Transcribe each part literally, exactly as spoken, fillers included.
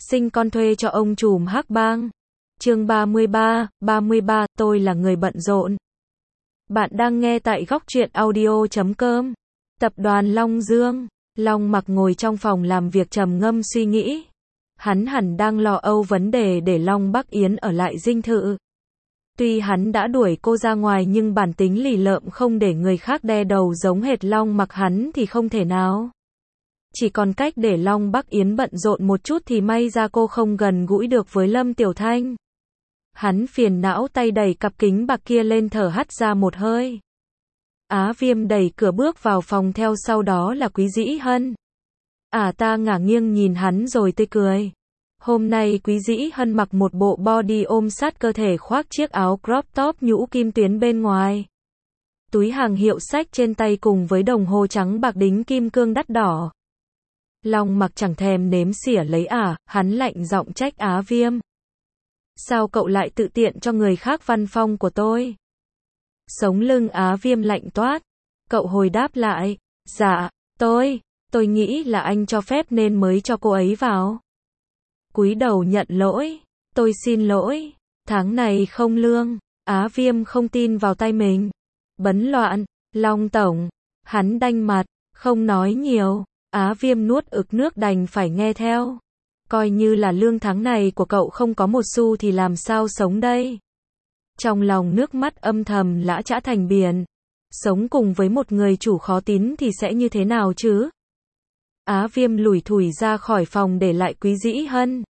sinh con thuê cho ông trùm hắc bang. Chương ba mươi ba, ba mươi ba, tôi là người bận rộn. Bạn đang nghe tại góc truyện audio chấm com. Tập đoàn Long Dương. Long Mặc ngồi trong phòng làm việc trầm ngâm suy nghĩ. Hắn hẳn đang lo âu vấn đề để Long Bắc Yến ở lại dinh thự. Tuy hắn đã đuổi cô ra ngoài nhưng bản tính lì lợm không để người khác đe đầu giống hệt Long Mặc hắn thì không thể nào. Chỉ còn cách để Long Bắc Yến bận rộn một chút thì may ra cô không gần gũi được với Lâm Tiểu Thanh. Hắn phiền não tay đẩy cặp kính bạc kia lên thở hắt ra một hơi. Á Viêm đẩy cửa bước vào phòng theo sau đó là Quý Dĩ Hân. À ta ngả nghiêng nhìn hắn rồi tươi cười. Hôm nay Quý Dĩ Hân mặc một bộ body ôm sát cơ thể khoác chiếc áo crop top nhũ kim tuyến bên ngoài. Túi hàng hiệu sách trên tay cùng với đồng hồ trắng bạc đính kim cương đắt đỏ. Long Mặc chẳng thèm nếm xỉa lấy à, hắn lạnh giọng trách Á Viêm. Sao cậu lại tự tiện cho người khác văn phong của tôi? Sống lưng Á Viêm lạnh toát. Cậu hồi đáp lại. Dạ, tôi, tôi nghĩ là anh cho phép nên mới cho cô ấy vào. Cúi đầu nhận lỗi. Tôi xin lỗi. Tháng này không lương. Á Viêm không tin vào tay mình. Bấn loạn. Long Tổng. Hắn đanh mặt. Không nói nhiều. Á Viêm nuốt ực nước đành phải nghe theo. Coi như là lương tháng này của cậu không có một xu thì làm sao sống đây? Trong lòng nước mắt âm thầm lã chã thành biển. Sống cùng với một người chủ khó tín thì sẽ như thế nào chứ? Á Viêm lủi thủi ra khỏi phòng để lại Quý Dĩ Hân.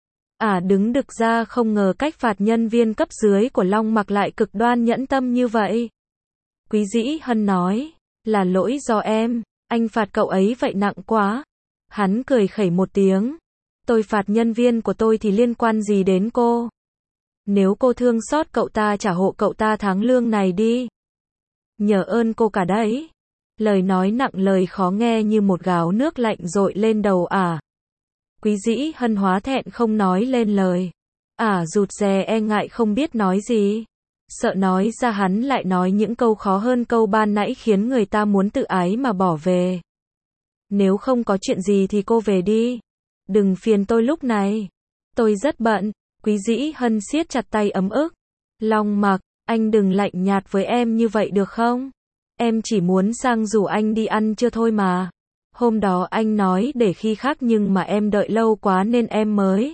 À đứng đực ra không ngờ cách phạt nhân viên cấp dưới của Long Mặc lại cực đoan nhẫn tâm như vậy. Quý Dĩ Hân nói, là lỗi do em, anh phạt cậu ấy vậy nặng quá. Hắn cười khẩy một tiếng. Tôi phạt nhân viên của tôi thì liên quan gì đến cô? Nếu cô thương xót cậu ta trả hộ cậu ta tháng lương này đi. Nhờ ơn cô cả đấy. Lời nói nặng lời khó nghe như một gáo nước lạnh dội lên đầu ả. Quý Dĩ Hân hóa thẹn không nói lên lời. Ả rụt rè e ngại không biết nói gì. Sợ nói ra hắn lại nói những câu khó hơn câu ban nãy khiến người ta muốn tự ái mà bỏ về. Nếu không có chuyện gì thì cô về đi. Đừng phiền tôi lúc này. Tôi rất bận. Quý Dĩ Hân siết chặt tay ấm ức. Long Mặc, anh đừng lạnh nhạt với em như vậy được không? Em chỉ muốn sang rủ anh đi ăn trưa thôi mà. Hôm đó anh nói để khi khác nhưng mà em đợi lâu quá nên em mới.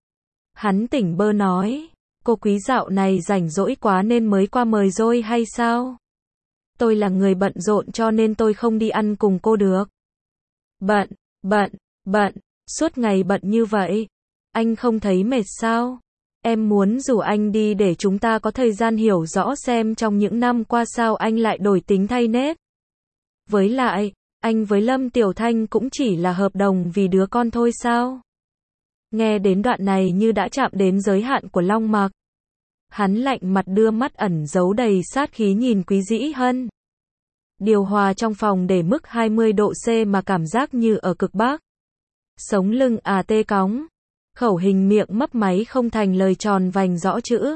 Hắn tỉnh bơ nói. Cô Quý dạo này rảnh rỗi quá nên mới qua mời rồi hay sao? Tôi là người bận rộn cho nên tôi không đi ăn cùng cô được. Bận, bận, bận. Suốt ngày bận như vậy. Anh không thấy mệt sao? Em muốn rủ anh đi để chúng ta có thời gian hiểu rõ xem trong những năm qua sao anh lại đổi tính thay nết. Với lại, anh với Lâm Tiểu Thanh cũng chỉ là hợp đồng vì đứa con thôi sao? Nghe đến đoạn này như đã chạm đến giới hạn của Long Mặc. Hắn lạnh mặt đưa mắt ẩn giấu đầy sát khí nhìn Quý Dĩ Hân. Điều hòa trong phòng để mức hai mươi độ C mà cảm giác như ở cực Bắc. Sống lưng à tê cóng. Khẩu hình miệng mấp máy không thành lời tròn vành rõ chữ.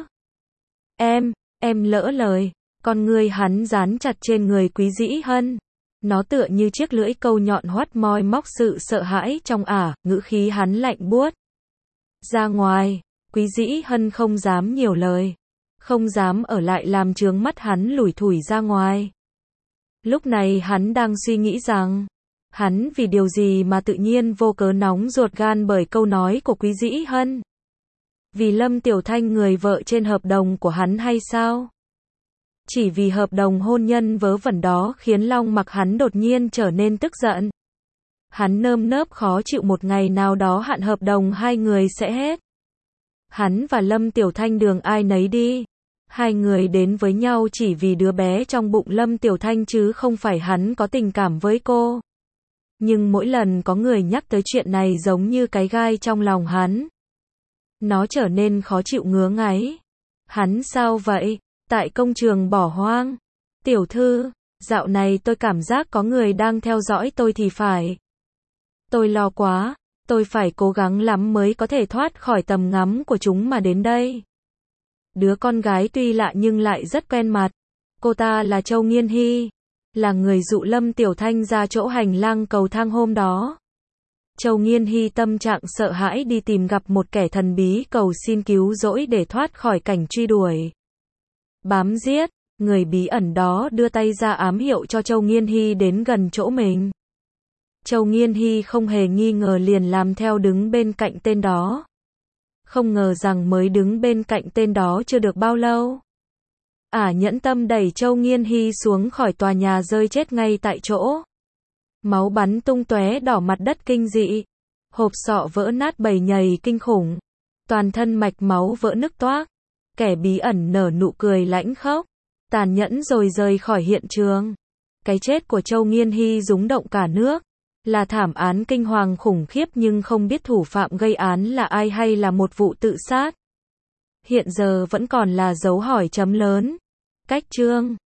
Em, em lỡ lời. Con người hắn dán chặt trên người Quý Dĩ Hân. Nó tựa như chiếc lưỡi câu nhọn hoắt moi móc sự sợ hãi trong ả, ngữ khí hắn lạnh buốt. Ra ngoài, Quý Dĩ Hân không dám nhiều lời. Không dám ở lại làm chướng mắt hắn lủi thủi ra ngoài. Lúc này hắn đang suy nghĩ rằng, hắn vì điều gì mà tự nhiên vô cớ nóng ruột gan bởi câu nói của Quý Dĩ Hân? Vì Lâm Tiểu Thanh người vợ trên hợp đồng của hắn hay sao? Chỉ vì hợp đồng hôn nhân vớ vẩn đó khiến Long Mặc hắn đột nhiên trở nên tức giận. Hắn nơm nớp khó chịu một ngày nào đó hạn hợp đồng hai người sẽ hết. Hắn và Lâm Tiểu Thanh đường ai nấy đi. Hai người đến với nhau chỉ vì đứa bé trong bụng Lâm Tiểu Thanh chứ không phải hắn có tình cảm với cô. Nhưng mỗi lần có người nhắc tới chuyện này giống như cái gai trong lòng hắn. Nó trở nên khó chịu ngứa ngáy. Hắn sao vậy? Tại công trường bỏ hoang. Tiểu thư, dạo này tôi cảm giác có người đang theo dõi tôi thì phải. Tôi lo quá, tôi phải cố gắng lắm mới có thể thoát khỏi tầm ngắm của chúng mà đến đây. Đứa con gái tuy lạ nhưng lại rất quen mặt. Cô ta là Châu Nghiên Hy. Là người dụ Lâm Tiểu Thanh ra chỗ hành lang cầu thang hôm đó. Châu Nghiên Hy tâm trạng sợ hãi đi tìm gặp một kẻ thần bí cầu xin cứu rỗi để thoát khỏi cảnh truy đuổi. Bám giết, người bí ẩn đó đưa tay ra ám hiệu cho Châu Nghiên Hy đến gần chỗ mình. Châu Nghiên Hy không hề nghi ngờ liền làm theo đứng bên cạnh tên đó. Không ngờ rằng mới đứng bên cạnh tên đó chưa được bao lâu. Ả nhẫn tâm đẩy Châu Nghiên Hy xuống khỏi tòa nhà rơi chết ngay tại chỗ. Máu bắn tung tóe đỏ mặt đất kinh dị. Hộp sọ vỡ nát bầy nhầy kinh khủng. Toàn thân mạch máu vỡ nứt toác. Kẻ bí ẩn nở nụ cười lãnh khốc. Tàn nhẫn rồi rời khỏi hiện trường. Cái chết của Châu Nghiên Hy rúng động cả nước. Là thảm án kinh hoàng khủng khiếp nhưng không biết thủ phạm gây án là ai hay là một vụ tự sát. Hiện giờ vẫn còn là dấu hỏi chấm lớn. Cách chương